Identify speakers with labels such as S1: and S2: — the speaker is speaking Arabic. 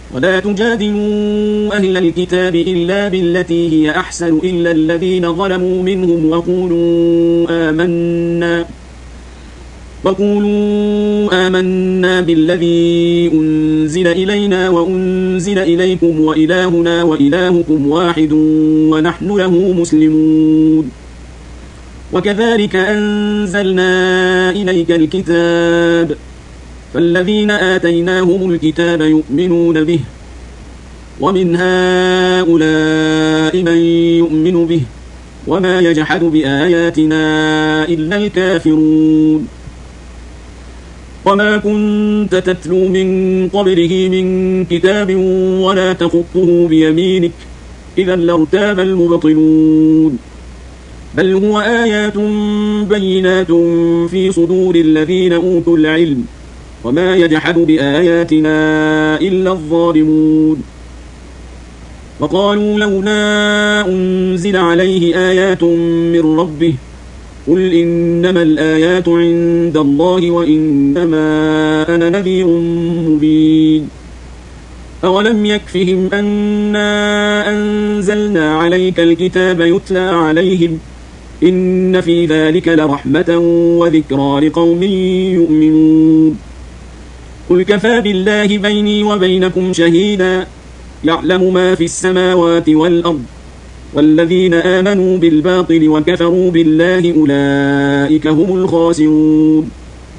S1: ولا تجادلوا أهل الكتاب إلا بالتي هي أحسن إلا الذين ظلموا منهم وقولوا آمنا بالذي أنزل إلينا وأنزل إليكم وإلهنا وإلهكم واحد ونحن له مسلمون. وكذلك أنزلنا إليك الكتاب فالذين آتيناهم الكتاب يؤمنون به ومن هؤلاء من يؤمن به وما يجحد بآياتنا إلا الكافرون. وما كنت تتلو من قبله من كتاب ولا تخطه بيمينك إذا لارتاب المبطلون بل هو آيات بينات في صدور الذين أوتوا العلم وما يجحد بآياتنا إلا الظالمون. وقالوا لولا أنزل عليه آيات من ربه قل إنما الآيات عند الله وإنما أنا نذير مبين. أولم يكفهم أنا أنزلنا عليك الكتاب يتلى عليهم إن في ذلك لرحمة وذكرى لقوم يؤمنون. قل كفى بالله بيني وبينكم شهيدا يعلم ما في السماوات والأرض والذين آمنوا بالباطل وكفروا بالله أولئك هم الخاسرون.